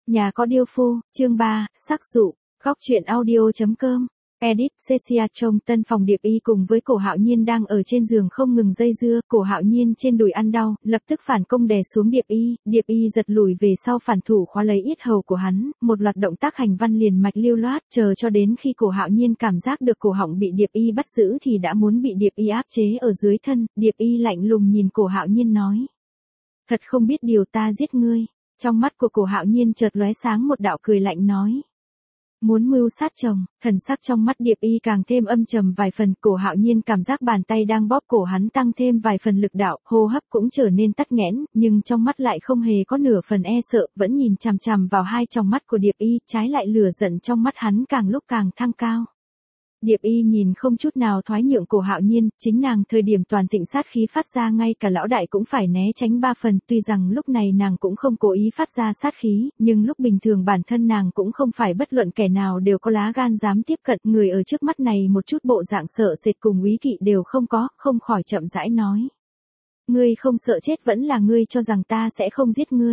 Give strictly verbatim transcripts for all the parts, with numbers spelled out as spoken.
Nhà có điêu phu, chương ba, sắc dụ, góc truyện audio.com. Edit, Cecia trông tân phòng Điệp Y cùng với Cổ Hạo Nhiên đang ở trên giường không ngừng dây dưa, Cổ Hạo Nhiên trên đùi ăn đau, lập tức phản công đè xuống Điệp Y, Điệp Y giật lùi về sau phản thủ khóa lấy yết hầu của hắn, một loạt động tác hành văn liền mạch lưu loát, chờ cho đến khi Cổ Hạo Nhiên cảm giác được cổ họng bị Điệp Y bắt giữ thì đã muốn bị Điệp Y áp chế ở dưới thân, Điệp Y lạnh lùng nhìn Cổ Hạo Nhiên nói: "Thật không biết điều, ta giết ngươi." Trong mắt của Cổ Hạo Nhiên chợt lóe sáng một đạo cười lạnh nói: "Muốn mưu sát chồng." Thần sắc trong mắt Điệp Y càng thêm âm trầm vài phần, Cổ Hạo Nhiên cảm giác bàn tay đang bóp cổ hắn tăng thêm vài phần lực đạo, hô hấp cũng trở nên tắc nghẽn, nhưng trong mắt lại không hề có nửa phần e sợ, vẫn nhìn chằm chằm vào hai tròng mắt của Điệp Y, trái lại lửa giận trong mắt hắn càng lúc càng thăng cao. Điệp Y nhìn không chút nào thoái nhượng Cổ Hạo Nhiên, chính nàng thời điểm toàn thịnh sát khí phát ra ngay cả lão đại cũng phải né tránh ba phần, tuy rằng lúc này nàng cũng không cố ý phát ra sát khí, nhưng lúc bình thường bản thân nàng cũng không phải bất luận kẻ nào đều có lá gan dám tiếp cận, người ở trước mắt này một chút bộ dạng sợ sệt cùng úy kỵ đều không có, không khỏi chậm rãi nói: "Ngươi không sợ chết vẫn là ngươi cho rằng ta sẽ không giết ngươi."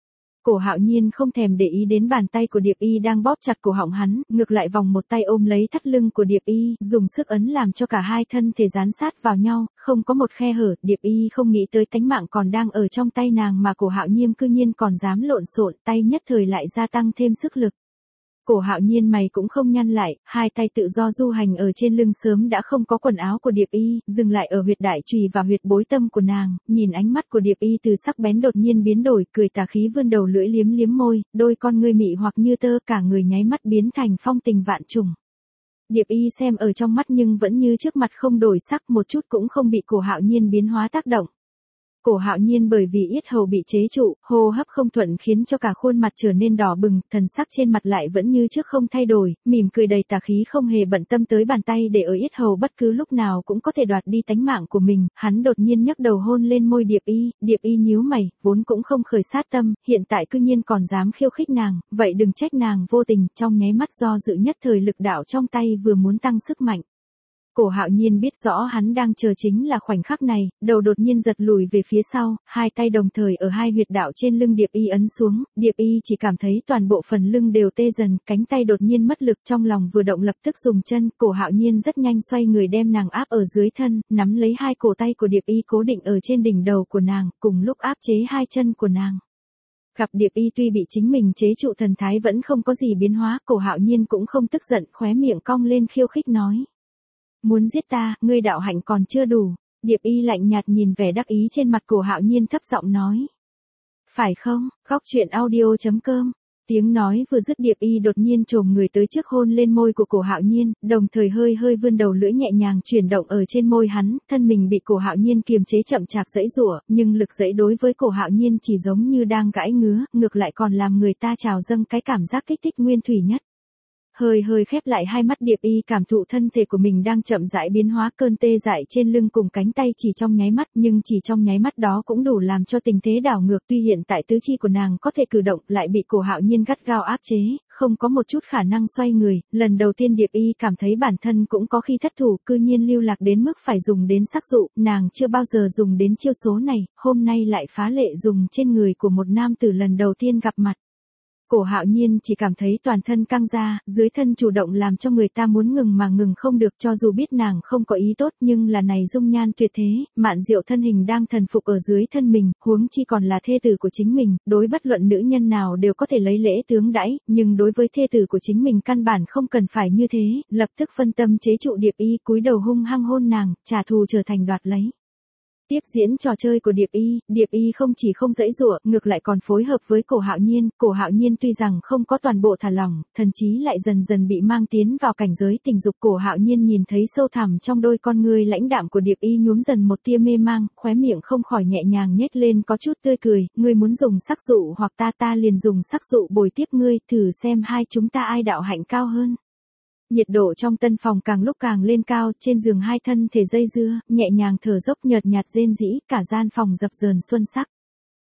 Cổ Hạo Nhiên không thèm để ý đến bàn tay của Điệp Y đang bóp chặt cổ họng hắn, ngược lại vòng một tay ôm lấy thắt lưng của Điệp Y, dùng sức ấn làm cho cả hai thân thể dán sát vào nhau, không có một khe hở. Điệp Y không nghĩ tới tánh mạng còn đang ở trong tay nàng mà Cổ Hạo Nhiên cư nhiên còn dám lộn xộn, tay nhất thời lại gia tăng thêm sức lực. Cổ Hạo Nhiên mày cũng không nhăn lại, hai tay tự do du hành ở trên lưng sớm đã không có quần áo của Điệp Y, dừng lại ở huyệt đại trùy và huyệt bối tâm của nàng, nhìn ánh mắt của Điệp Y từ sắc bén đột nhiên biến đổi, cười tà khí vươn đầu lưỡi liếm liếm môi, đôi con ngươi mị hoặc như tơ, cả người nháy mắt biến thành phong tình vạn trùng. Điệp Y xem ở trong mắt nhưng vẫn như trước mặt không đổi sắc, một chút cũng không bị Cổ Hạo Nhiên biến hóa tác động. Cổ Hạo Nhiên bởi vì yết hầu bị chế trụ, hô hấp không thuận khiến cho cả khuôn mặt trở nên đỏ bừng, thần sắc trên mặt lại vẫn như trước không thay đổi, mỉm cười đầy tà khí không hề bận tâm tới bàn tay để ở yết hầu bất cứ lúc nào cũng có thể đoạt đi tánh mạng của mình, hắn đột nhiên nhấc đầu hôn lên môi Điệp Y, Điệp Y nhíu mày, vốn cũng không khởi sát tâm, hiện tại cư nhiên còn dám khiêu khích nàng, vậy đừng trách nàng vô tình, trong nháy mắt do dự nhất thời lực đạo trong tay vừa muốn tăng sức mạnh. Cổ Hạo Nhiên biết rõ hắn đang chờ chính là khoảnh khắc này, đầu đột nhiên giật lùi về phía sau, hai tay đồng thời ở hai huyệt đạo trên lưng Điệp Y ấn xuống, Điệp Y chỉ cảm thấy toàn bộ phần lưng đều tê dần, cánh tay đột nhiên mất lực, trong lòng vừa động lập tức dùng chân, Cổ Hạo Nhiên rất nhanh xoay người đem nàng áp ở dưới thân, nắm lấy hai cổ tay của Điệp Y cố định ở trên đỉnh đầu của nàng, cùng lúc áp chế hai chân của nàng. Gặp Điệp Y tuy bị chính mình chế trụ thần thái vẫn không có gì biến hóa, Cổ Hạo Nhiên cũng không tức giận, khóe miệng cong lên khiêu khích nói: "Muốn giết ta, ngươi đạo hạnh còn chưa đủ." Điệp Y lạnh nhạt nhìn vẻ đắc ý trên mặt Cổ Hạo Nhiên thấp giọng nói: "Phải không?" Góc truyện audio.com. Tiếng nói vừa dứt Điệp Y đột nhiên chồm người tới trước hôn lên môi của Cổ Hạo Nhiên, đồng thời hơi hơi vươn đầu lưỡi nhẹ nhàng chuyển động ở trên môi hắn, thân mình bị Cổ Hạo Nhiên kiềm chế chậm chạp giãy giụa, nhưng lực giãy đối với Cổ Hạo Nhiên chỉ giống như đang gãi ngứa, ngược lại còn làm người ta trào dâng cái cảm giác kích thích nguyên thủy nhất. Hơi hơi khép lại hai mắt Điệp Y cảm thụ thân thể của mình đang chậm rãi biến hóa, cơn tê dại trên lưng cùng cánh tay chỉ trong nháy mắt, nhưng chỉ trong nháy mắt đó cũng đủ làm cho tình thế đảo ngược, tuy hiện tại tứ chi của nàng có thể cử động lại bị Cổ Hạo Nhiên gắt gao áp chế, không có một chút khả năng xoay người, lần đầu tiên Điệp Y cảm thấy bản thân cũng có khi thất thủ, cư nhiên lưu lạc đến mức phải dùng đến sắc dụ, nàng chưa bao giờ dùng đến chiêu số này, hôm nay lại phá lệ dùng trên người của một nam tử lần đầu tiên gặp mặt. Cổ Hạo Nhiên chỉ cảm thấy toàn thân căng ra, dưới thân chủ động làm cho người ta muốn ngừng mà ngừng không được, cho dù biết nàng không có ý tốt nhưng là này dung nhan tuyệt thế, mạn diệu thân hình đang thần phục ở dưới thân mình, huống chi còn là thê tử của chính mình, đối bất luận nữ nhân nào đều có thể lấy lễ tướng đãi, nhưng đối với thê tử của chính mình căn bản không cần phải như thế, lập tức phân tâm chế trụ Điệp Y, cúi đầu hung hăng hôn nàng, trả thù trở thành đoạt lấy. Tiếp diễn trò chơi của Điệp Y, Điệp Y không chỉ không giãy giụa, ngược lại còn phối hợp với Cổ Hạo Nhiên, Cổ Hạo Nhiên tuy rằng không có toàn bộ thả lỏng, thần chí lại dần dần bị mang tiến vào cảnh giới tình dục. Cổ Hạo Nhiên nhìn thấy sâu thẳm trong đôi con ngươi lãnh đạm của Điệp Y nhuốm dần một tia mê mang, khóe miệng không khỏi nhẹ nhàng nhếch lên có chút tươi cười, ngươi muốn dùng sắc dụ hoặc ta ta liền dùng sắc dụ bồi tiếp ngươi, thử xem hai chúng ta ai đạo hạnh cao hơn. Nhiệt độ trong tân phòng càng lúc càng lên cao, trên giường hai thân thể dây dưa, nhẹ nhàng thở dốc nhợt nhạt rên rỉ, cả gian phòng dập dờn xuân sắc.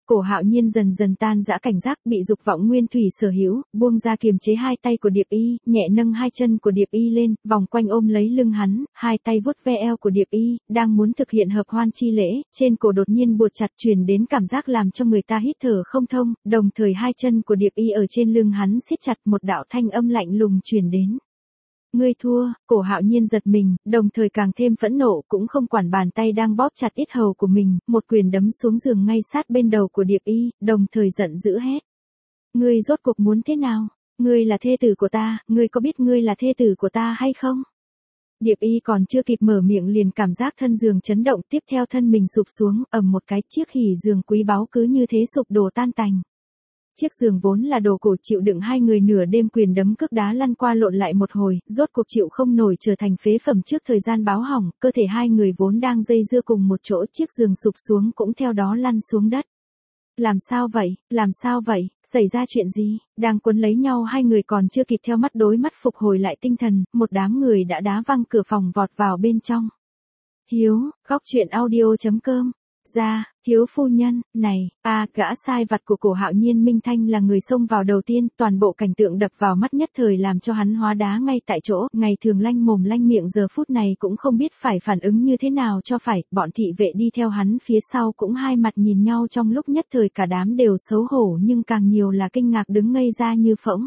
Cổ Hạo Nhiên dần dần tan rã cảnh giác, bị dục vọng nguyên thủy sở hữu, buông ra kiềm chế hai tay của Điệp Y, nhẹ nâng hai chân của Điệp Y lên, vòng quanh ôm lấy lưng hắn, hai tay vuốt ve eo của Điệp Y, đang muốn thực hiện hợp hoan chi lễ, trên cổ đột nhiên buộc chặt truyền đến cảm giác làm cho người ta hít thở không thông, đồng thời hai chân của Điệp Y ở trên lưng hắn siết chặt, một đạo thanh âm lạnh lùng truyền đến. Ngươi thua. Cổ Hạo Nhiên giật mình, đồng thời càng thêm phẫn nộ, cũng không quản bàn tay đang bóp chặt yết hầu của mình, một quyền đấm xuống giường ngay sát bên đầu của Điệp Y, đồng thời giận dữ hét. Ngươi rốt cuộc muốn thế nào? Ngươi là thê tử của ta, ngươi có biết ngươi là thê tử của ta hay không? Điệp Y còn chưa kịp mở miệng liền cảm giác thân giường chấn động, tiếp theo thân mình sụp xuống, ầm một cái, chiếc hỉ giường quý báu cứ như thế sụp đổ tan tành. Chiếc giường vốn là đồ cổ chịu đựng hai người nửa đêm quyền đấm cước đá lăn qua lộn lại một hồi, rốt cuộc chịu không nổi trở thành phế phẩm trước thời gian báo hỏng, cơ thể hai người vốn đang dây dưa cùng một chỗ, chiếc giường sụp xuống cũng theo đó lăn xuống đất. Làm sao vậy, làm sao vậy, xảy ra chuyện gì, đang quấn lấy nhau hai người còn chưa kịp theo mắt đối mắt phục hồi lại tinh thần, một đám người đã đá văng cửa phòng vọt vào bên trong. Hiếu, góc truyện audio chấm com. Ra, Hiếu phu nhân, này, a à, gã sai vặt của Cổ Hạo Nhiên Minh Thanh là người xông vào đầu tiên, toàn bộ cảnh tượng đập vào mắt nhất thời làm cho hắn hóa đá ngay tại chỗ, ngày thường lanh mồm lanh miệng giờ phút này cũng không biết phải phản ứng như thế nào cho phải, bọn thị vệ đi theo hắn phía sau cũng hai mặt nhìn nhau trong lúc nhất thời cả đám đều xấu hổ nhưng càng nhiều là kinh ngạc đứng ngây ra như phỗng.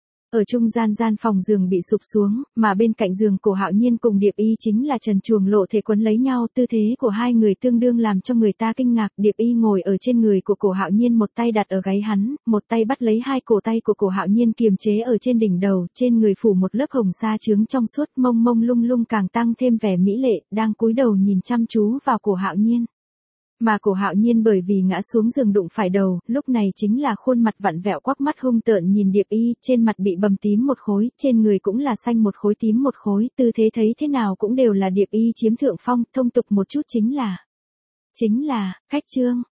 Ở trung gian gian phòng giường bị sụp xuống, mà bên cạnh giường Cổ Hạo Nhiên cùng Điệp Y chính là trần truồng lộ thể quấn lấy nhau, tư thế của hai người tương đương làm cho người ta kinh ngạc. Điệp Y ngồi ở trên người của Cổ Hạo Nhiên, một tay đặt ở gáy hắn, một tay bắt lấy hai cổ tay của Cổ Hạo Nhiên kiềm chế ở trên đỉnh đầu, trên người phủ một lớp hồng sa chướng trong suốt, mông mông lung lung càng tăng thêm vẻ mỹ lệ, đang cúi đầu nhìn chăm chú vào Cổ Hạo Nhiên. Mà Cổ Hạo Nhiên bởi vì ngã xuống giường đụng phải đầu, lúc này chính là khuôn mặt vặn vẹo quắc mắt hung tợn nhìn Điệp Y, trên mặt bị bầm tím một khối, trên người cũng là xanh một khối tím một khối, tư thế thấy thế nào cũng đều là Điệp Y chiếm thượng phong, thông tục một chút chính là, chính là, khách trương.